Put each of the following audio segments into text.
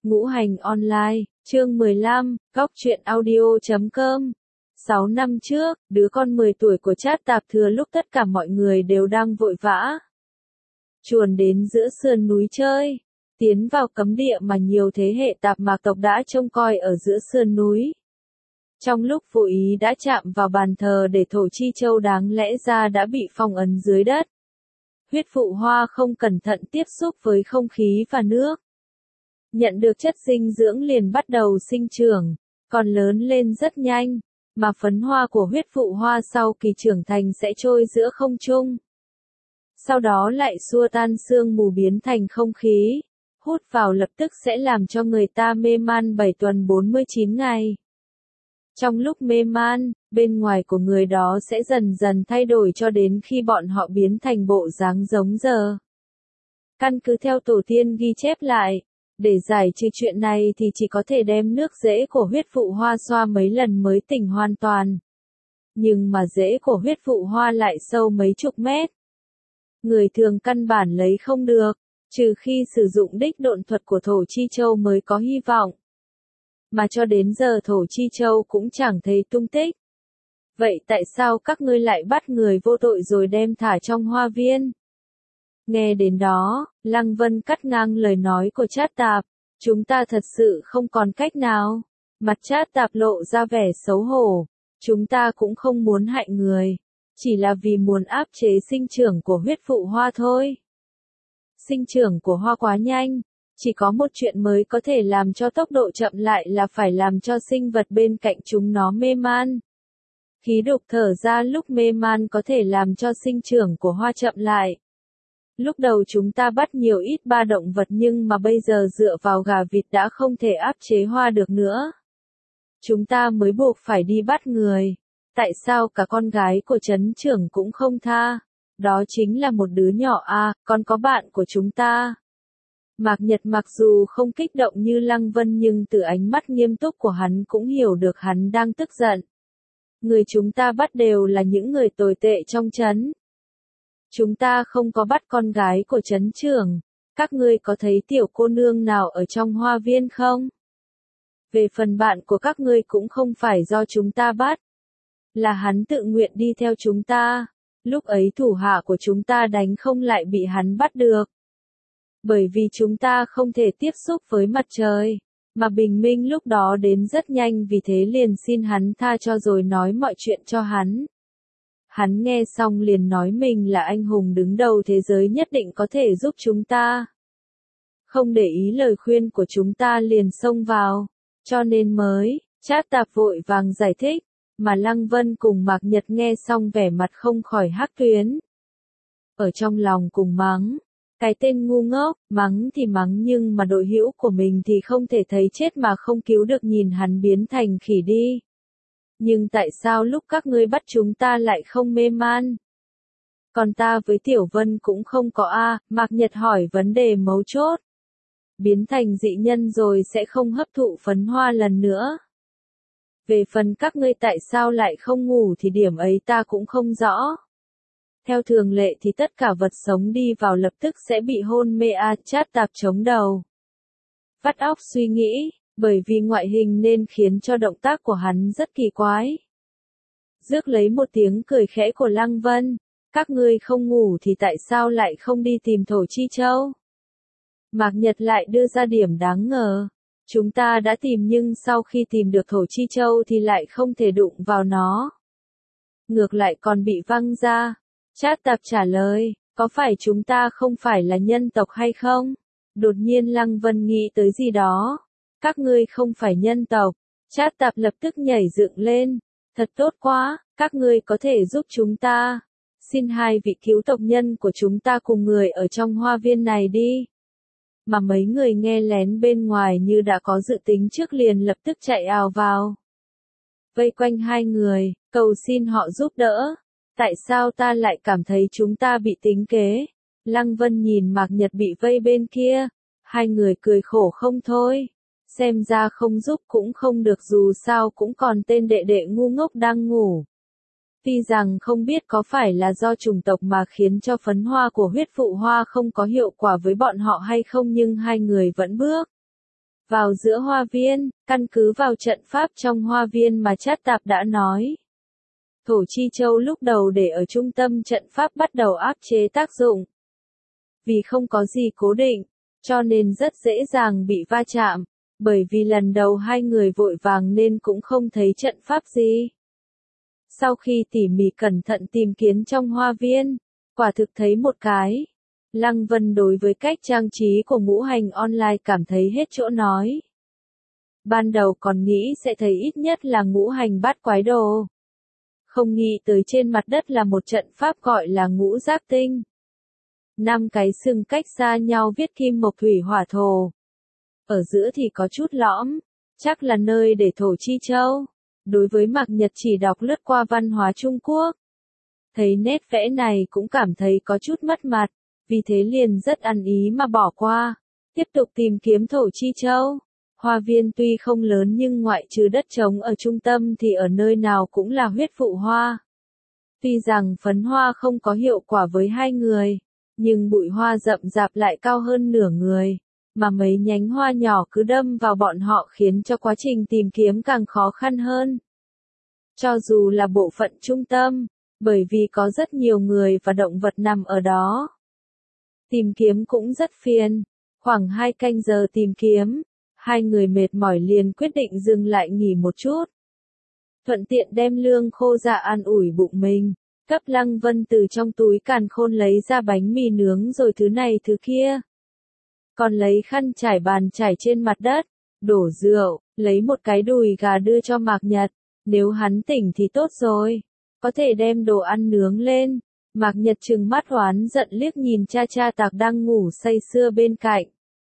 Ngũ hành online, chương 15, góc truyện audio.com. 6 năm trước, đứa con 10 tuổi của Trát Tạp thừa lúc tất cả mọi người đều đang vội vã chuồn đến giữa sườn núi chơi, tiến vào cấm địa mà nhiều thế hệ Tạp Mạc tộc đã trông coi ở giữa sườn núi. Trong lúc vô ý đã chạm vào bàn thờ để thổ chi châu đáng lẽ ra đã bị phong ấn dưới đất. Huyết phụ hoa không cẩn thận tiếp xúc với không khí và nước. Nhận được chất dinh dưỡng liền bắt đầu sinh trưởng, còn lớn lên rất nhanh, mà phấn hoa của huyết phụ hoa sau kỳ trưởng thành sẽ trôi giữa không trung. Sau đó lại xua tan sương mù biến thành không khí, hút vào lập tức sẽ làm cho người ta mê man 7 tuần 49 ngày. Trong lúc mê man, bên ngoài của người đó sẽ dần dần thay đổi cho đến khi bọn họ biến thành bộ dáng giống giờ. Căn cứ theo tổ tiên ghi chép lại, để giải trừ chuyện này thì chỉ có thể đem nước rễ của huyết phụ hoa xoa mấy lần mới tỉnh hoàn toàn. Nhưng mà rễ của huyết phụ hoa lại sâu mấy chục mét. Người thường căn bản lấy không được, trừ khi sử dụng đích độn thuật của thổ chi châu mới có hy vọng. Mà cho đến giờ thổ chi châu cũng chẳng thấy tung tích. Vậy tại sao các ngươi lại bắt người vô tội rồi đem thả trong hoa viên? Nghe đến đó, Lăng Vân cắt ngang lời nói của Trát Tạp, chúng ta thật sự không còn cách nào. Mặt Trát Tạp lộ ra vẻ xấu hổ, chúng ta cũng không muốn hại người, chỉ là vì muốn áp chế sinh trưởng của huyết phụ hoa thôi. Sinh trưởng của hoa quá nhanh, chỉ có một chuyện mới có thể làm cho tốc độ chậm lại là phải làm cho sinh vật bên cạnh chúng nó mê man. Khí độc thở ra lúc mê man có thể làm cho sinh trưởng của hoa chậm lại. Lúc đầu chúng ta bắt nhiều ít ba động vật nhưng mà bây giờ dựa vào gà vịt đã không thể áp chế hoa được nữa. Chúng ta mới buộc phải đi bắt người. Tại sao cả con gái của trấn trưởng cũng không tha? Đó chính là một đứa nhỏ còn có bạn của chúng ta. Mạc Nhật mặc dù không kích động như Lăng Vân nhưng từ ánh mắt nghiêm túc của hắn cũng hiểu được hắn đang tức giận. Người chúng ta bắt đều là những người tồi tệ trong trấn. Chúng ta không có bắt con gái của trấn trưởng. Các ngươi có thấy tiểu cô nương nào ở trong hoa viên không? Về phần bạn của các ngươi cũng không phải do chúng ta bắt. Là hắn tự nguyện đi theo chúng ta. Lúc ấy thủ hạ của chúng ta đánh không lại bị hắn bắt được. Bởi vì chúng ta không thể tiếp xúc với mặt trời. Mà bình minh lúc đó đến rất nhanh vì thế liền xin hắn tha cho rồi nói mọi chuyện cho hắn. Hắn nghe xong liền nói mình là anh hùng đứng đầu thế giới nhất định có thể giúp chúng ta. Không để ý lời khuyên của chúng ta liền xông vào. Cho nên mới, Trát Tạp vội vàng giải thích. Mà Lăng Vân cùng Mạc Nhật nghe xong vẻ mặt không khỏi hắc tuyến. Ở trong lòng cùng mắng. Cái tên ngu ngốc, mắng thì mắng nhưng mà đội hữu của mình thì không thể thấy chết mà không cứu được nhìn hắn biến thành khỉ đi. Nhưng tại sao lúc các ngươi bắt chúng ta lại không mê man? Còn ta với Tiểu Vân cũng không có Mạc Nhật hỏi vấn đề mấu chốt. Biến thành dị nhân rồi sẽ không hấp thụ phấn hoa lần nữa. Về phần các ngươi tại sao lại không ngủ thì điểm ấy ta cũng không rõ. Theo thường lệ thì tất cả vật sống đi vào lập tức sẽ bị hôn mê Trát Tạp chống đầu. Vắt óc suy nghĩ, bởi vì ngoại hình nên khiến cho động tác của hắn rất kỳ quái. Rước lấy một tiếng cười khẽ của Lăng Vân, các ngươi không ngủ thì tại sao lại không đi tìm thổ chi châu? Mạc Nhật lại đưa ra điểm đáng ngờ. Chúng ta đã tìm nhưng sau khi tìm được thổ chi châu thì lại không thể đụng vào nó. Ngược lại còn bị văng ra. Trát Tạp trả lời, có phải chúng ta không phải là nhân tộc hay không? Đột nhiên Lăng Vân nghĩ tới gì đó. Các ngươi không phải nhân tộc. Trát Tạp lập tức nhảy dựng lên. Thật tốt quá, các ngươi có thể giúp chúng ta. Xin hai vị cứu tộc nhân của chúng ta cùng người ở trong hoa viên này đi. Mà mấy người nghe lén bên ngoài như đã có dự tính trước liền lập tức chạy ào vào. Vây quanh hai người, cầu xin họ giúp đỡ. Tại sao ta lại cảm thấy chúng ta bị tính kế? Lăng Vân nhìn Mạc Nhật bị vây bên kia. Hai người cười khổ không thôi. Xem ra không giúp cũng không được dù sao cũng còn tên đệ đệ ngu ngốc đang ngủ. Tuy rằng không biết có phải là do chủng tộc mà khiến cho phấn hoa của huyết phụ hoa không có hiệu quả với bọn họ hay không nhưng hai người vẫn bước vào giữa hoa viên, căn cứ vào trận pháp trong hoa viên mà Trát Tạp đã nói. Thổ Chi Châu lúc đầu để ở trung tâm trận pháp bắt đầu áp chế tác dụng. Vì không có gì cố định, cho nên rất dễ dàng bị va chạm, bởi vì lần đầu hai người vội vàng nên cũng không thấy trận pháp gì. Sau khi tỉ mỉ cẩn thận tìm kiếm trong hoa viên, quả thực thấy một cái. Lăng Vân đối với cách trang trí của ngũ hành online cảm thấy hết chỗ nói. Ban đầu còn nghĩ sẽ thấy ít nhất là ngũ hành bát quái đồ. Không nghĩ tới trên mặt đất là một trận pháp gọi là ngũ giác tinh. 5 cái sừng cách xa nhau viết kim mộc thủy hỏa thổ. Ở giữa thì có chút lõm, chắc là nơi để Thổ Chi Châu. Đối với Mạc Nhật chỉ đọc lướt qua văn hóa Trung Quốc. Thấy nét vẽ này cũng cảm thấy có chút mất mặt, vì thế liền rất ăn ý mà bỏ qua. Tiếp tục tìm kiếm Thổ Chi Châu. Hoa viên tuy không lớn nhưng ngoại trừ đất trống ở trung tâm thì ở nơi nào cũng là huyết vụ hoa. Tuy rằng phấn hoa không có hiệu quả với hai người, nhưng bụi hoa rậm rạp lại cao hơn nửa người, mà mấy nhánh hoa nhỏ cứ đâm vào bọn họ khiến cho quá trình tìm kiếm càng khó khăn hơn. Cho dù là bộ phận trung tâm, bởi vì có rất nhiều người và động vật nằm ở đó. Tìm kiếm cũng rất phiền, khoảng 2 canh giờ tìm kiếm, hai người mệt mỏi liền quyết định dừng lại nghỉ một chút. Thuận tiện đem lương khô ra an ủi bụng mình, cấp Lăng Vân từ trong túi càn khôn lấy ra bánh mì nướng rồi thứ này thứ kia. Còn lấy khăn trải bàn trải trên mặt đất, đổ rượu, lấy một cái đùi gà đưa cho Mạc Nhật, nếu hắn tỉnh thì tốt rồi, có thể đem đồ ăn nướng lên. Mạc Nhật trừng mắt oán giận liếc nhìn Cha Tạc đang ngủ say sưa bên cạnh.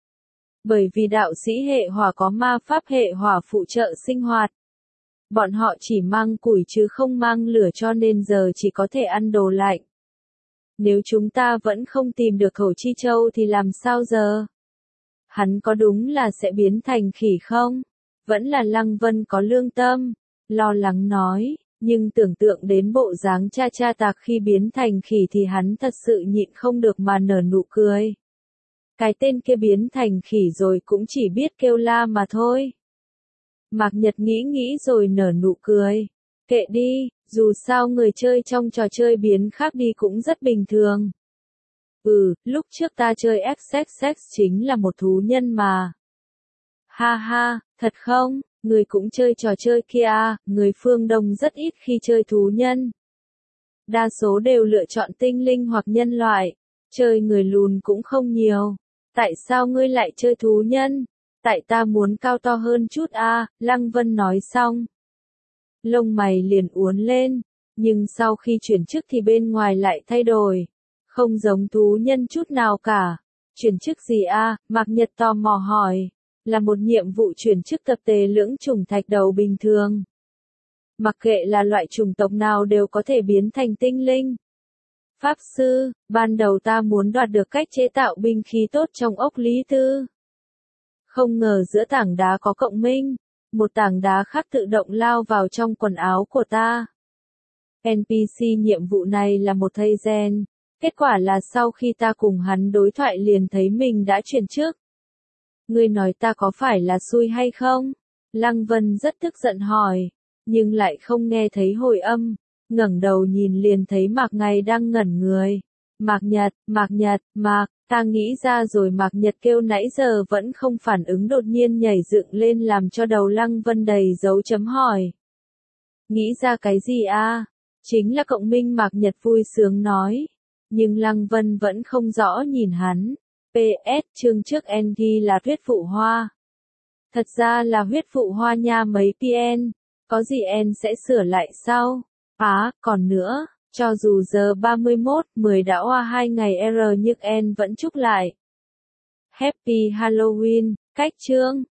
Bởi vì đạo sĩ hệ hỏa có ma pháp hệ hỏa phụ trợ sinh hoạt. Bọn họ chỉ mang củi chứ không mang lửa cho nên giờ chỉ có thể ăn đồ lạnh. Nếu chúng ta vẫn không tìm được Thổ Chi Châu thì làm sao giờ? Hắn có đúng là sẽ biến thành khỉ không? Vẫn là Lăng Vân có lương tâm, lo lắng nói, nhưng tưởng tượng đến bộ dáng Cha Tạc khi biến thành khỉ thì hắn thật sự nhịn không được mà nở nụ cười. Cái tên kia biến thành khỉ rồi cũng chỉ biết kêu la mà thôi. Mạc Nhật nghĩ rồi nở nụ cười. Kệ đi, dù sao người chơi trong trò chơi biến khác đi cũng rất bình thường. Lúc trước ta chơi XXX chính là một thú nhân mà. Ha ha, thật không, người cũng chơi trò chơi kia à, người phương Đông rất ít khi chơi thú nhân. Đa số đều lựa chọn tinh linh hoặc nhân loại, chơi người lùn cũng không nhiều. Tại sao ngươi lại chơi thú nhân? Tại ta muốn cao to hơn chút à, Lăng Vân nói xong. Lông mày liền uốn lên, nhưng sau khi chuyển chức thì bên ngoài lại thay đổi. Không giống thú nhân chút nào cả. Chuyển chức gì à, Mạc Nhật tò mò hỏi. Là một nhiệm vụ chuyển chức tập tề lưỡng chủng thạch đầu bình thường. Mặc kệ là loại chủng tộc nào đều có thể biến thành tinh linh. Pháp sư, ban đầu ta muốn đoạt được cách chế tạo binh khí tốt trong ốc Lý Tư. Không ngờ giữa tảng đá có cộng minh, một tảng đá khác tự động lao vào trong quần áo của ta. NPC nhiệm vụ này là một thầy gen, kết quả là sau khi ta cùng hắn đối thoại liền thấy mình đã chuyển chức. Ngươi nói ta có phải là xui hay không? Lăng Vân rất tức giận hỏi, nhưng lại không nghe thấy hồi âm. Ngẩng đầu nhìn liền thấy Mạc Ngày đang ngẩn người. Mạc Nhật, ta nghĩ ra rồi. Mạc Nhật kêu nãy giờ vẫn không phản ứng đột nhiên nhảy dựng lên làm cho đầu Lăng Vân đầy dấu chấm hỏi. Nghĩ ra cái gì à? Chính là cộng minh. Mạc Nhật vui sướng nói. Nhưng Lăng Vân vẫn không rõ nhìn hắn. PS, chương trước N ghi là huyết vụ hoa. Thật ra là huyết vụ hoa nha mấy PN. Có gì N sẽ sửa lại sau. Còn nữa, cho dù giờ 31:10 đã qua 2 ngày R nhưng N vẫn chúc lại. Happy Halloween, cách chương.